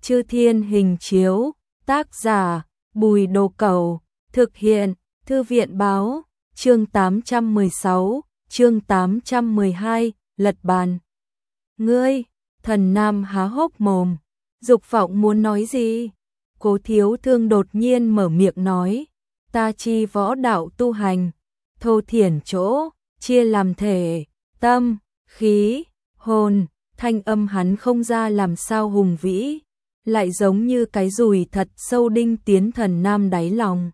Chư Thiên Hình Chiếu, tác giả Bùi Đồ Cẩu, thực hiện Thư viện Báo, chương 816, chương 812, lật bàn. Ngươi, Thần Nam há hốc mồm, Dục Vọng muốn nói gì? Cố Thiếu Thương đột nhiên mở miệng nói, ta chi võ đạo tu hành, thô thiển chỗ, chia làm thể, tâm, khí, hồn, thanh âm hắn không ra làm sao hùng vĩ, lại giống như cái dùi thật sâu đinh tiến Thần Nam đáy lòng,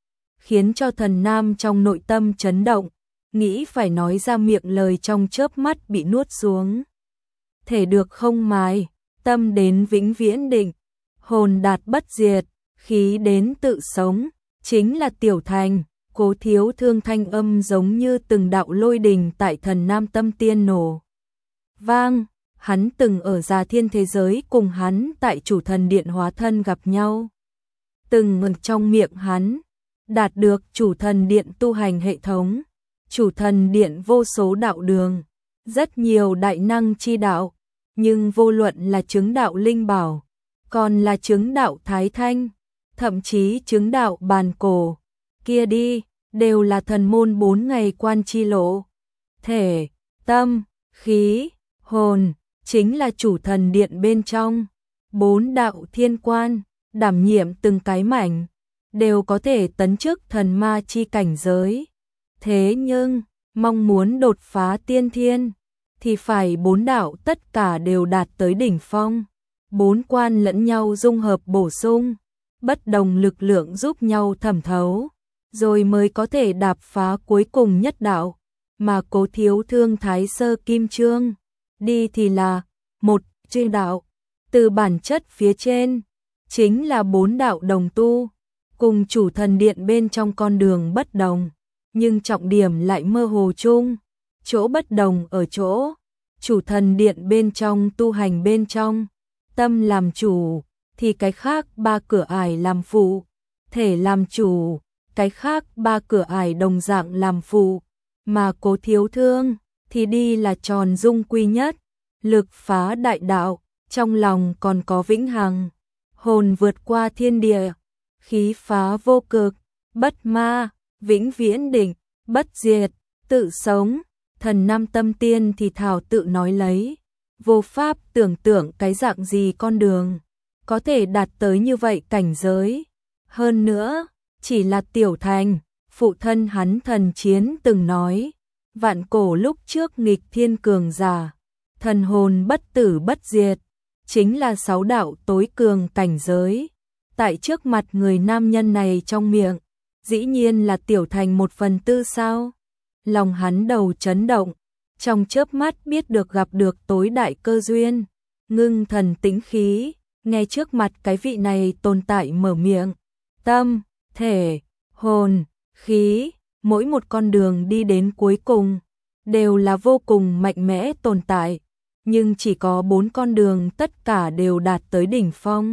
khiến cho Thần Nam trong nội tâm chấn động, nghĩ phải nói ra miệng lời trong chớp mắt bị nuốt xuống. Thể được không mài, tâm đến vĩnh viễn định, hồn đạt bất diệt, khí đến tự sống, chính là tiểu thành. Cố Thiếu Thương thanh âm giống như từng đạo lôi đình tại Thần Nam tâm tiên nổ vang. Hắn từng ở Già Thiên thế giới cùng hắn tại Chủ Thần Điện hóa thân gặp nhau. Từng trong miệng hắn đạt được Chủ Thần Điện tu hành hệ thống, Chủ Thần Điện vô số đạo đường, rất nhiều đại năng chi đạo, nhưng vô luận là chứng đạo linh bảo, còn là chứng đạo thái thanh, thậm chí chứng đạo bàn cổ, kia đi, đều là thần môn 4 ngày quan chi lộ. Thể, tâm, khí, hồn, chính là Chủ Thần Điện bên trong 4 đạo thiên quan, đảm nhiệm từng cái mảnh, đều có thể tấn chức thần ma chi cảnh giới. Thế nhưng, mong muốn đột phá tiên thiên, thì phải 4 đạo tất cả đều đạt tới đỉnh phong. 4 quan lẫn nhau dung hợp bổ sung, bất đồng lực lượng giúp nhau thẩm thấu, rồi mới có thể đạp phá cuối cùng nhất đạo. Mà Cố Thiếu Thương Thái Sơ Kim Chương đi thì là một chư đạo, từ bản chất phía trên chính là 4 đạo đồng tu, cùng Chủ Thần Điện bên trong con đường bất đồng, nhưng trọng điểm lại mơ hồ chung. Chỗ bất đồng ở chỗ Chủ Thần Điện bên trong tu hành bên trong, tâm làm chủ, thì cái khác 3 cửa ải làm phụ, thể làm chủ, cái khác 3 cửa ải đồng dạng làm phụ, mà Cố Thiếu Thương thì đi là tròn dung quy nhất, lực phá đại đạo, trong lòng còn có vĩnh hằng, hồn vượt qua thiên địa, khí phá vô cực, bất ma, vĩnh viễn định, bất diệt, tự sống. Thần Nam tâm tiên thì thảo tự nói lấy, vô pháp tưởng tượng cái dạng gì con đường có thể đạt tới như vậy cảnh giới. Hơn nữa, chỉ là tiểu thành, phụ thân hắn Thần Chiến từng nói, vạn cổ lúc trước nghịch thiên cường giả, thần hồn bất tử bất diệt, chính là 6 đạo tối cường cảnh giới. Tại trước mặt người nam nhân này trong miệng, dĩ nhiên là tiểu thành 1/4 sao? Lòng hắn đầu chấn động, trong chớp mắt biết được gặp được tối đại cơ duyên, ngưng thần tĩnh khí, nghe trước mặt cái vị này tồn tại mở miệng, tâm, thể, hồn, khí, mỗi một con đường đi đến cuối cùng, đều là vô cùng mạnh mẽ tồn tại, nhưng chỉ có 4 con đường tất cả đều đạt tới đỉnh phong,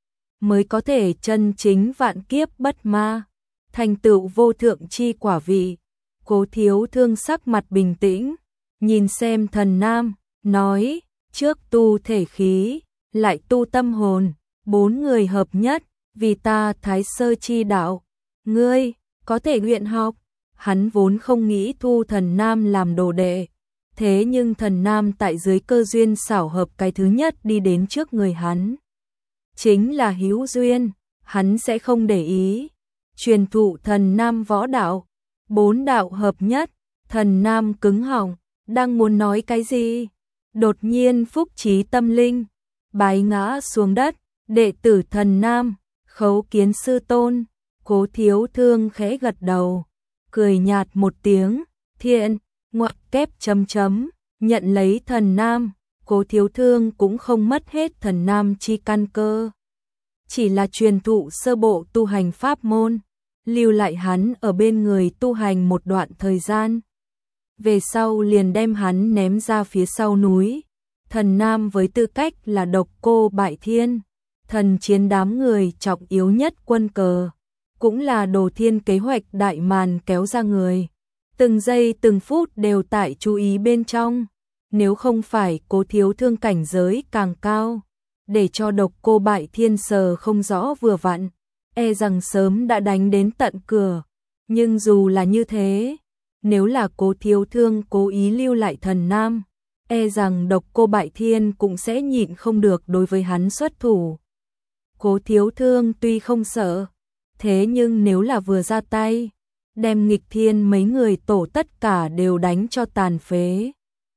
mới có thể chân chính vạn kiếp bất ma, thành tựu vô thượng chi quả vị. Cố Thiếu Thương sắc mặt bình tĩnh, nhìn xem Thần Nam, nói, trước tu thể khí, lại tu tâm hồn, 4 người hợp nhất, vì ta Thái Sơ chi đạo, ngươi có thể nguyện học. Hắn vốn không nghĩ thu Thần Nam làm đồ đệ, thế nhưng Thần Nam tại dưới cơ duyên xảo hợp cái thứ nhất đi đến trước người hắn, chính là hữu duyên, hắn sẽ không để ý. Truyền thụ Thần Nam võ đạo, 4 đạo hợp nhất. Thần Nam cứng họng, đang muốn nói cái gì, đột nhiên phúc trí tâm linh, bái ngã xuống đất, đệ tử Thần Nam, khấu kiến sư tôn. Cố Thiếu Thương khẽ gật đầu, cười nhạt một tiếng, thiện, ngoặc kép chấm chấm, nhận lấy Thần Nam. Cố Thiếu Thương cũng không mất hết Thần Nam chi căn cơ, chỉ là truyền thụ sơ bộ tu hành pháp môn, lưu lại hắn ở bên người tu hành một đoạn thời gian. Về sau liền đem hắn ném ra phía sau núi. Thần Nam với tư cách là độc cô bại thiên, Thần Chiến đám người trọng yếu nhất quân cờ, cũng là Đồ Thiên kế hoạch đại màn kéo ra người, từng giây từng phút đều tại chú ý bên trong. Nếu không phải Cố Thiếu Thương cảnh giới càng cao, để cho Độc Cô Bại Thiên sờ không rõ vừa vặn, e rằng sớm đã đánh đến tận cửa. Nhưng dù là như thế, nếu là Cố Thiếu Thương cố ý lưu lại Thần Nam, e rằng Độc Cô Bại Thiên cũng sẽ nhịn không được đối với hắn xuất thủ. Cố Thiếu Thương tuy không sợ, thế nhưng nếu là vừa ra tay, đem Nghịch Thiên mấy người tổ tất cả đều đánh cho tàn phế.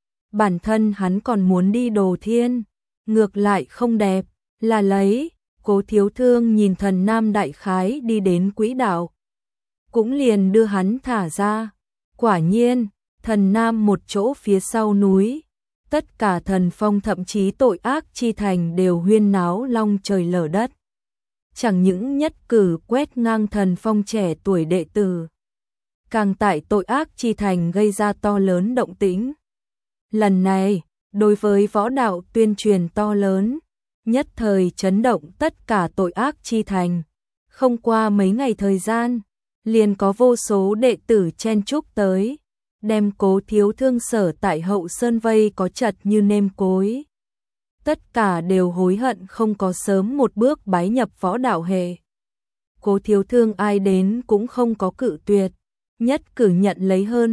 Bản thân hắn còn muốn đi Đồ Thiên, ngược lại không đẹp, là lấy. Cố Thiếu Thương nhìn Thần Nam đại khái đi đến quỹ đạo, cũng liền đưa hắn thả ra. Quả nhiên, Thần Nam một chỗ phía sau núi, tất cả thần phong thậm chí tội ác chi thành đều huyên náo long trời lở đất. Chẳng những nhất cử quét ngang thần phong trẻ tuổi đệ tử, càng tại tội ác chi thành gây ra to lớn động tĩnh. Lần này, đối với võ đạo tuyên truyền to lớn, nhất thời chấn động tất cả tội ác chi thành. Không qua mấy ngày thời gian, liền có vô số đệ tử chen chúc tới, đem Cố Thiếu Thương sở tại Hậu Sơn vây có chật như nêm cối. Tất cả đều hối hận không có sớm một bước bái nhập võ đạo hệ. Cố Thiếu Thương ai đến cũng không có cự tuyệt, nhất cử nhận lấy hơn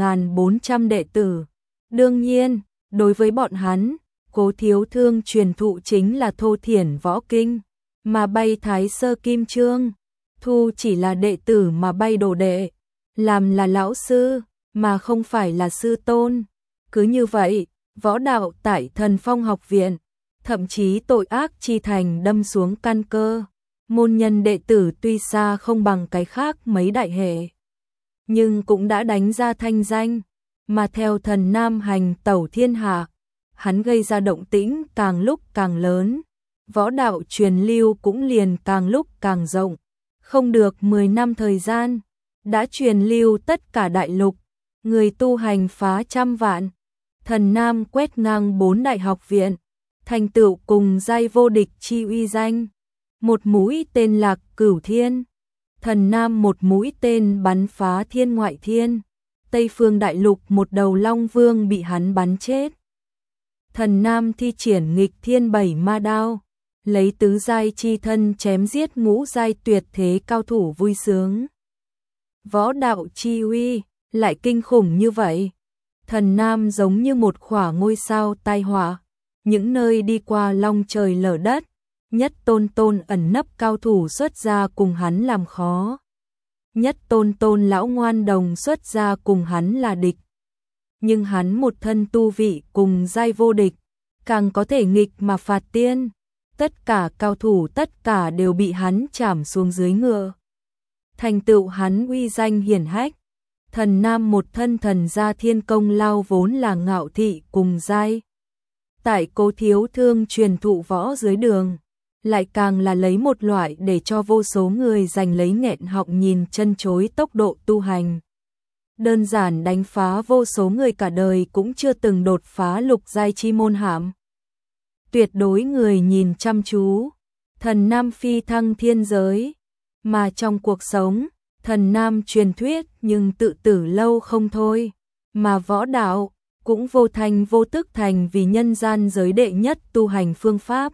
1.400 đệ tử. Đương nhiên, đối với bọn hắn, Cố Thiếu Thương truyền thụ chính là thô thiển võ kinh, mà bay Thái Sơ Kim Chương, thu chỉ là đệ tử mà bay đồ đệ, làm là lão sư, mà không phải là sư tôn. Cứ như vậy, võ đạo tại Thần Phong học viện, thậm chí tội ác chi thành đâm xuống căn cơ. Môn nhân đệ tử tuy xa không bằng cái khác mấy đại hệ, nhưng cũng đã đánh ra thanh danh, mà theo Thần Nam hành tẩu thiên hạ, hắn gây ra động tĩnh càng lúc càng lớn, võ đạo truyền lưu cũng liền càng lúc càng rộng. Không được 10 năm thời gian, đã truyền lưu tất cả đại lục, người tu hành phá trăm vạn. Thần Nam quét ngang 4 đại học viện, thành tựu cùng giai vô địch chi uy danh. Một mũi tên Lạc Cửu Thiên, Thần Nam một mũi tên bắn phá thiên ngoại thiên. Tây phương đại lục một đầu Long Vương bị hắn bắn chết. Thần Nam thi triển Nghịch Thiên 7 ma đao, lấy tứ giai chi thân chém giết ngũ giai tuyệt thế cao thủ vui sướng. Võ đạo chi uy lại kinh khủng như vậy. Thần Nam giống như một khỏa ngôi sao tai họa, những nơi đi qua long trời lở đất, nhất tôn ẩn nấp cao thủ xuất ra cùng hắn làm khó. Nhất tôn lão ngoan đồng xuất ra cùng hắn là địch. Nhưng hắn một thân tu vị cùng giai vô địch, càng có thể nghịch mà phạt tiên. Tất cả cao thủ tất cả đều bị hắn chảm xuống dưới ngựa. Thành tựu hắn uy danh hiển hách. Thần Nam một thân thần gia thiên công lao vốn là ngạo thị cùng giai. Tại Cố Thiếu Thương truyền thụ võ dưới đường, lại càng là lấy một loại để cho vô số người giành lấy nghẹn họng nhìn chân chối tốc độ tu hành. Đơn giản đánh phá vô số người cả đời cũng chưa từng đột phá lục giai chi môn hàm. Tuyệt đối người nhìn chăm chú, Thần Nam phi thăng thiên giới, mà trong cuộc sống, Thần Nam truyền thuyết nhưng tự tử lâu không thôi, mà võ đạo cũng vô thành vô tức thành vì nhân gian giới đệ nhất tu hành phương pháp.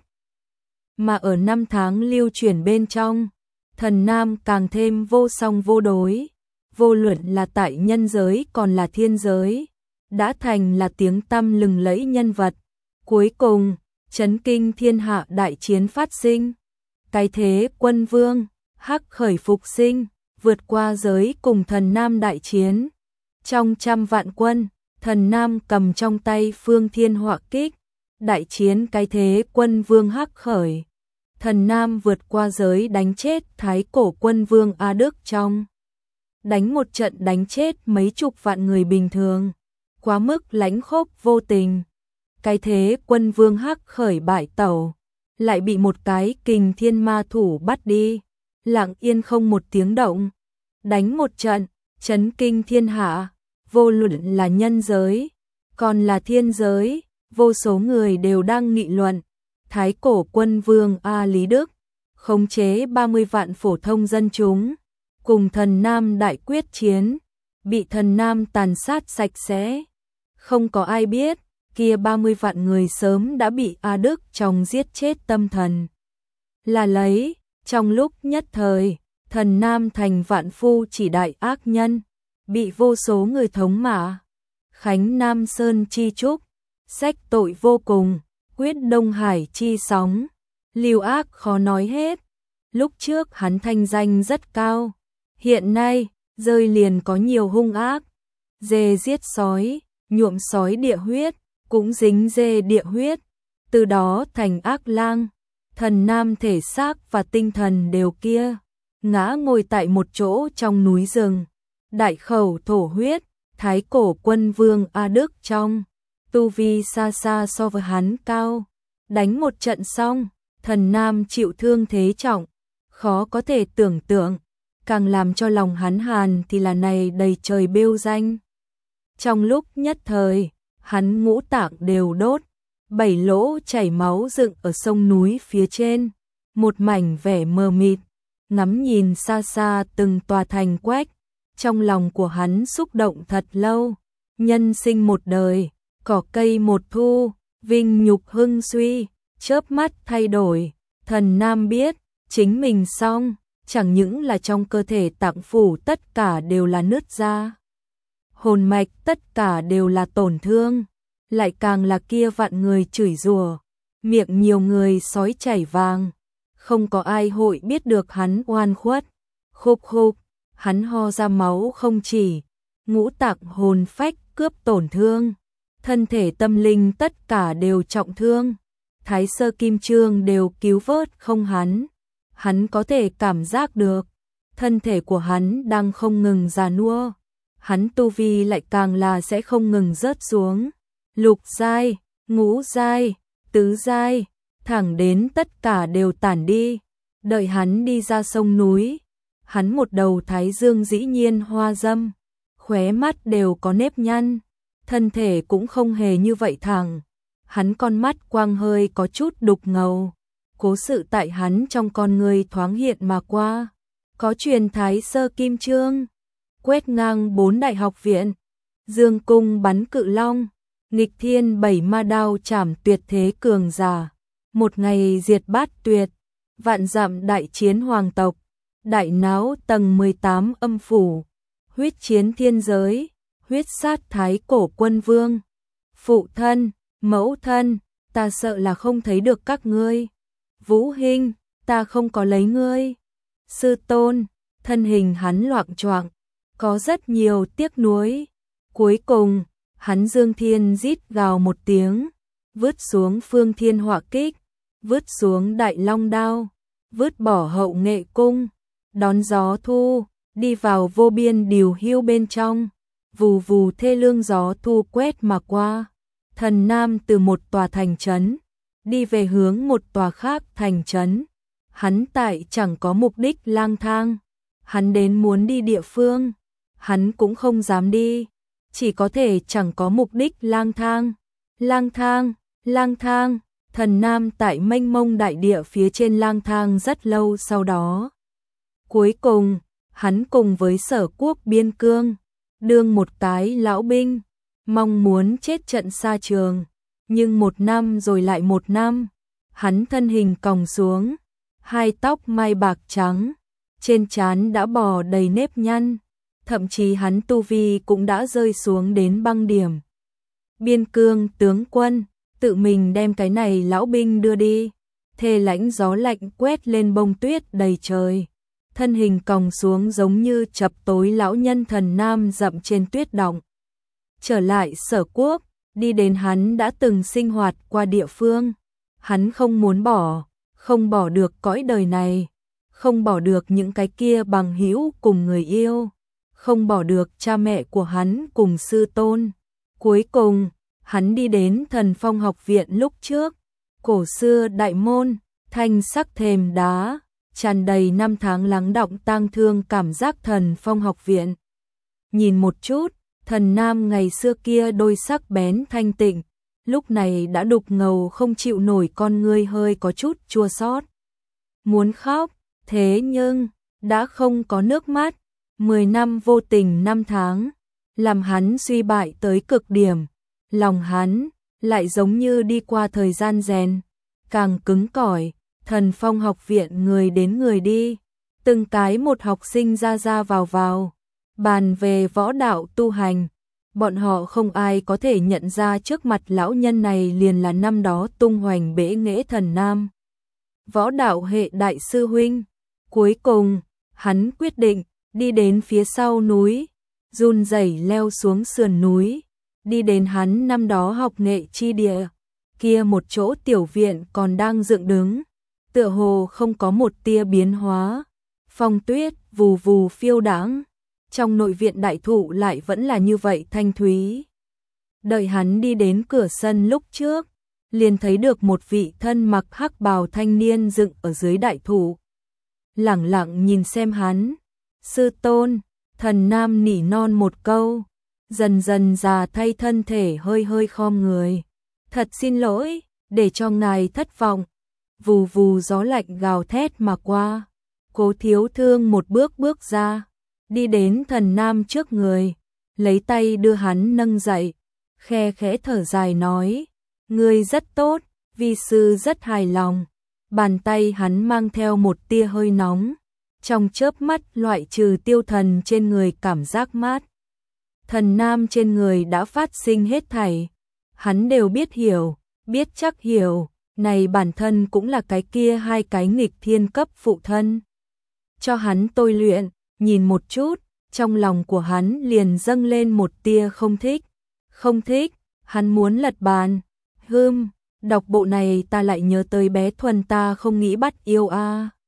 Mà ở năm tháng lưu truyền bên trong, Thần Nam càng thêm vô song vô đối, vô luận là tại nhân giới còn là thiên giới, đã thành là tiếng tăm lừng lẫy nhân vật. Cuối cùng, chấn kinh thiên hạ đại chiến phát sinh, cái thế quân vương hắc khởi phục sinh, vượt qua giới cùng Thần Nam đại chiến. Trong trăm vạn quân, Thần Nam cầm trong tay phương thiên họa kích, đại chiến cái thế quân vương hắc khởi. Thần Nam vượt qua giới đánh chết thái cổ quân vương A Đức trong. Đánh một trận đánh chết mấy chục vạn người bình thường, quá mức lãnh khốc vô tình. Cái thế quân vương hắc khởi bại tẩu, lại bị một cái kình thiên ma thủ bắt đi, lặng yên không một tiếng động. Đánh một trận, chấn kinh thiên hạ, vô luận là nhân giới, còn là thiên giới, vô số người đều đang nghị luận. Thái cổ quân vương A Lý Đức, khống chế 30 vạn phổ thông dân chúng, cùng Thần Nam đại quyết chiến, bị Thần Nam tàn sát sạch sẽ. Không có ai biết, kia 30 vạn người sớm đã bị A Đức trong giết chết tâm thần. Là lấy, trong lúc nhất thời, thần Nam thành vạn phu chỉ đại ác nhân, bị vô số người thống mạ. Khánh Nam Sơn chi trúc, sách tội vô cùng, quyết Đông Hải chi sóng, lưu ác khó nói hết. Lúc trước hắn thanh danh rất cao, hiện nay, rơi liền có nhiều hung ác. Dê giết sói, nhuộm sói địa huyết, cũng dính dê địa huyết, từ đó thành ác lang. Thần Nam thể xác và tinh thần đều kia, ngã ngồi tại một chỗ trong núi rừng. Đại khẩu thổ huyết, thái cổ quân vương A Đức trong, tu vi xa xa so với hắn cao. Đánh một trận xong, thần Nam chịu thương thế trọng, khó có thể tưởng tượng. Càng làm cho lòng hắn hàn thì là này đầy trời bêu danh. Trong lúc nhất thời, hắn ngũ tạng đều đốt, 7 lỗ chảy máu dựng ở sông núi phía trên, một mảnh vẻ mờ mịt, ngắm nhìn xa xa từng tòa thành quách, trong lòng của hắn xúc động thật lâu. Nhân sinh một đời, cỏ cây một thu, vinh nhục hưng suy, chớp mắt thay đổi. Thần Nam biết, chính mình xong, chẳng những là trong cơ thể tạng phủ tất cả đều là nứt ra, hồn mạch tất cả đều là tổn thương, lại càng là kia vạn người chửi rủa, miệng nhiều người sói chảy vàng, không có ai hội biết được hắn oan khuất. Khục khục, hắn ho ra máu không chỉ, ngũ tạng hồn phách cướp tổn thương, thân thể tâm linh tất cả đều trọng thương. Thái Sơ Kim Chương đều cứu vớt không hắn. Hắn có thể cảm giác được, thân thể của hắn đang không ngừng già nua, hắn tu vi lại càng là sẽ không ngừng rớt xuống. Lục giai, ngũ giai, tứ giai, thẳng đến tất cả đều tản đi. Đợi hắn đi ra sông núi, hắn một đầu thái dương dĩ nhiên hoa dâm, khóe mắt đều có nếp nhăn, thân thể cũng không hề như vậy thẳng. Hắn con mắt quang hơi có chút đục ngầu, cố sự tại hắn trong con người thoáng hiện mà qua. Có truyền Thái Sơ Kim Chương, quét ngang 4 đại học viện, dương cung bắn cự long, nghịch thiên 7 ma đao chảm tuyệt thế cường giả, một ngày diệt bát tuyệt, vạn dặm đại chiến hoàng tộc, đại náo tầng 18 âm phủ, huyết chiến thiên giới, huyết sát thái cổ quân vương. Phụ thân, mẫu thân, ta sợ là không thấy được các ngươi. Vũ Hinh, ta không có lấy ngươi. Sư tôn, thân hình hắn loạng choạng, có rất nhiều tiếc nuối. Cuối cùng, hắn dương thiên rít gào một tiếng, vứt xuống phương thiên hỏa kích, vứt xuống đại long đao, vứt bỏ hậu nghệ cung, đón gió thu, đi vào vô biên điều hưu bên trong. Vù vù thê lương gió thu quét mà qua. Thần Nam từ một tòa thành trấn đi về hướng một tòa khác thành trấn. Hắn tại chẳng có mục đích lang thang, hắn đến muốn đi địa phương, hắn cũng không dám đi, chỉ có thể chẳng có mục đích lang thang. Lang thang, lang thang, thần Nam tại mênh mông đại địa phía trên lang thang rất lâu sau đó. Cuối cùng, hắn cùng với Sở Quốc biên cương, đương một cái lão binh, mong muốn chết trận xa trường, nhưng 1 năm rồi lại 1 năm, hắn thân hình còng xuống, hai tóc mai bạc trắng, trên trán đã bò đầy nếp nhăn, thậm chí hắn tu vi cũng đã rơi xuống đến băng điểm. Biên cương tướng quân, tự mình đem cái này lão binh đưa đi, thê lãnh gió lạnh quét lên bông tuyết đầy trời. Thân hình còng xuống giống như chập tối lão nhân thần Nam dậm trên tuyết động. Trở lại Sở Quốc, đi đến hắn đã từng sinh hoạt qua địa phương. Hắn không muốn bỏ, không bỏ được cõi đời này, không bỏ được những cái kia bằng hữu cùng người yêu, không bỏ được cha mẹ của hắn cùng sư tôn. Cuối cùng, hắn đi đến Thần Phong học viện lúc trước, cổ xưa đại môn, thanh sắc thềm đá, tràn đầy năm tháng lắng đọng tang thương cảm giác Thần Phong học viện. Nhìn một chút, thần Nam ngày xưa kia đôi sắc bén thanh tịnh, lúc này đã đục ngầu không chịu nổi, con ngươi hơi có chút chua xót. Muốn khóc, thế nhưng, đã không có nước mắt. 10 năm vô tình năm tháng, làm hắn suy bại tới cực điểm. Lòng hắn, lại giống như đi qua thời gian rèn, càng cứng cỏi. Thần Phong học viện người đến người đi, từng cái một học sinh ra ra vào, bàn về võ đạo tu hành. Bọn họ không ai có thể nhận ra trước mặt lão nhân này liền là năm đó tung hoành bể nghệ thần nam. Võ đạo hệ đại sư huynh. Cuối cùng, hắn quyết định đi đến phía sau núi, run rẩy leo xuống sườn núi, đi đến hắn năm đó học nghệ chi địa. Kia một chỗ tiểu viện còn đang dựng đứng, tựa hồ không có một tia biến hóa. Phong tuyết vù vù phiêu đãng, trong nội viện đại thụ lại vẫn là như vậy thanh thúy. Đợi hắn đi đến cửa sân lúc trước, liền thấy được một vị thân mặc hắc bào thanh niên dựng ở dưới đại thụ. Lẳng lặng nhìn xem hắn. Sư tôn, thần nam nỉ non một câu, dần dần già thay thân thể hơi hơi khom người. Thật xin lỗi, để cho ngài thất vọng. Vù vù gió lạnh gào thét mà qua. Cố Thiếu Thương một bước bước ra, đi đến thần nam trước người, lấy tay đưa hắn nâng dậy, khe khẽ thở dài nói, ngươi rất tốt, vi sư rất hài lòng. Bàn tay hắn mang theo một tia hơi nóng, trong chớp mắt loại trừ tiêu thần trên người cảm giác mát. Thần nam trên người đã phát sinh hết thảy, hắn đều biết hiểu, biết chắc hiểu, này bản thân cũng là cái kia hai cái nghịch thiên cấp phụ thân. Cho hắn tôi luyện, nhìn một chút, trong lòng của hắn liền dâng lên một tia không thích. Không thích, hắn muốn lật bàn. Đọc bộ này ta lại nhớ tới bé Thuần ta không nghĩ bắt yêu a.